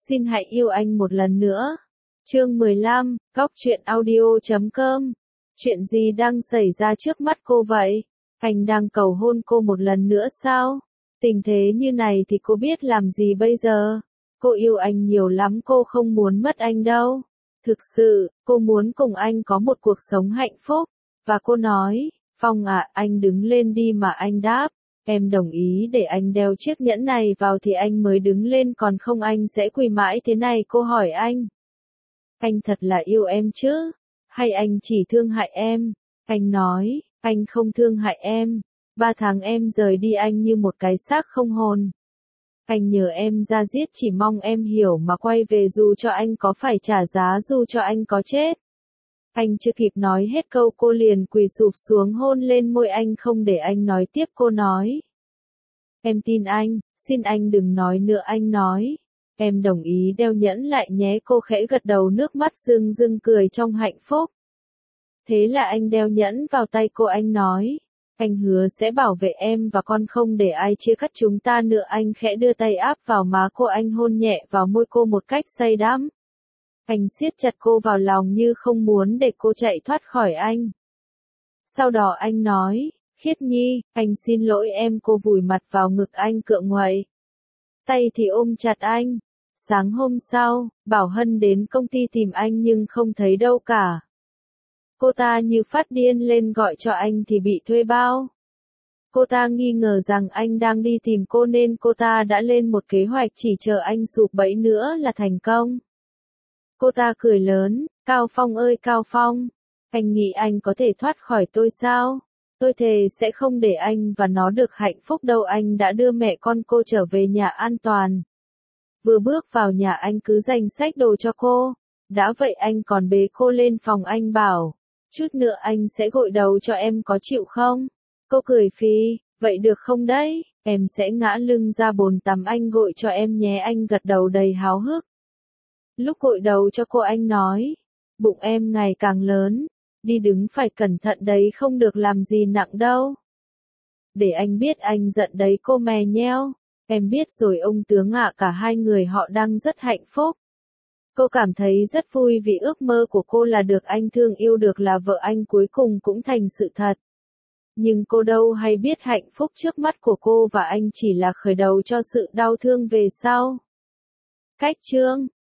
Xin hãy yêu anh một lần nữa. Chương 15, Góc truyện audio.com. Chuyện gì đang xảy ra trước mắt cô vậy? Anh đang cầu hôn cô một lần nữa sao? Tình thế như này thì cô biết làm gì bây giờ? Cô yêu anh nhiều lắm, cô không muốn mất anh đâu. Thực sự, cô muốn cùng anh có một cuộc sống hạnh phúc. Và cô nói, Phong ạ, anh đứng lên đi mà. Anh đáp, em đồng ý để anh đeo chiếc nhẫn này vào thì anh mới đứng lên, còn không anh sẽ quỳ mãi thế này. Cô hỏi anh thật là yêu em chứ? Hay anh chỉ thương hại em? Anh nói, anh không thương hại em. 3 tháng em rời đi anh như một cái xác không hồn. Anh nhờ em ra giết, chỉ mong em hiểu mà quay về, dù cho anh có phải trả giá, dù cho anh có chết. Anh chưa kịp nói hết câu cô liền quỳ sụp xuống hôn lên môi anh, không để anh nói tiếp. Cô nói, em tin anh, xin anh đừng nói nữa. Anh nói, em đồng ý đeo nhẫn lại nhé. Cô khẽ gật đầu, nước mắt rưng rưng cười trong hạnh phúc. Thế là anh đeo nhẫn vào tay cô. Anh nói, anh hứa sẽ bảo vệ em và con, không để ai chia cắt chúng ta nữa. Anh khẽ đưa tay áp vào má cô, anh hôn nhẹ vào môi cô một cách say đắm. Anh siết chặt cô vào lòng như không muốn để cô chạy thoát khỏi anh. Sau đó anh nói, Khiết Nhi, anh xin lỗi em. Cô vùi mặt vào ngực anh cựa quậy. Tay thì ôm chặt anh. Sáng hôm sau, Bảo Hân đến công ty tìm anh nhưng không thấy đâu cả. Cô ta như phát điên lên gọi cho anh thì bị thuê bao. Cô ta nghi ngờ rằng anh đang đi tìm cô nên cô ta đã lên một kế hoạch chỉ chờ anh sụp bẫy nữa là thành công. Cô ta cười lớn, Cao Phong ơi Cao Phong, anh nghĩ anh có thể thoát khỏi tôi sao? Tôi thề sẽ không để anh và nó được hạnh phúc đâu. Anh đã đưa mẹ con cô trở về nhà an toàn. Vừa bước vào nhà anh cứ giành xách đồ cho cô. Đã vậy anh còn bế cô lên phòng. Anh bảo, chút nữa anh sẽ gội đầu cho em, có chịu không? Cô cười phì, vậy được không đấy? Em sẽ ngã lưng ra bồn tắm anh gội cho em nhé. Anh gật đầu đầy háo hức. Lúc gội đầu cho cô anh nói, bụng em ngày càng lớn, đi đứng phải cẩn thận đấy, không được làm gì nặng đâu. Để anh biết anh giận đấy. Cô mè nheo, em biết rồi ông tướng ạ. Cả hai người họ đang rất hạnh phúc. Cô cảm thấy rất vui vì ước mơ của cô là được anh thương yêu, được là vợ anh cuối cùng cũng thành sự thật. Nhưng cô đâu hay biết hạnh phúc trước mắt của cô và anh chỉ là khởi đầu cho sự đau thương về sau. Cách chương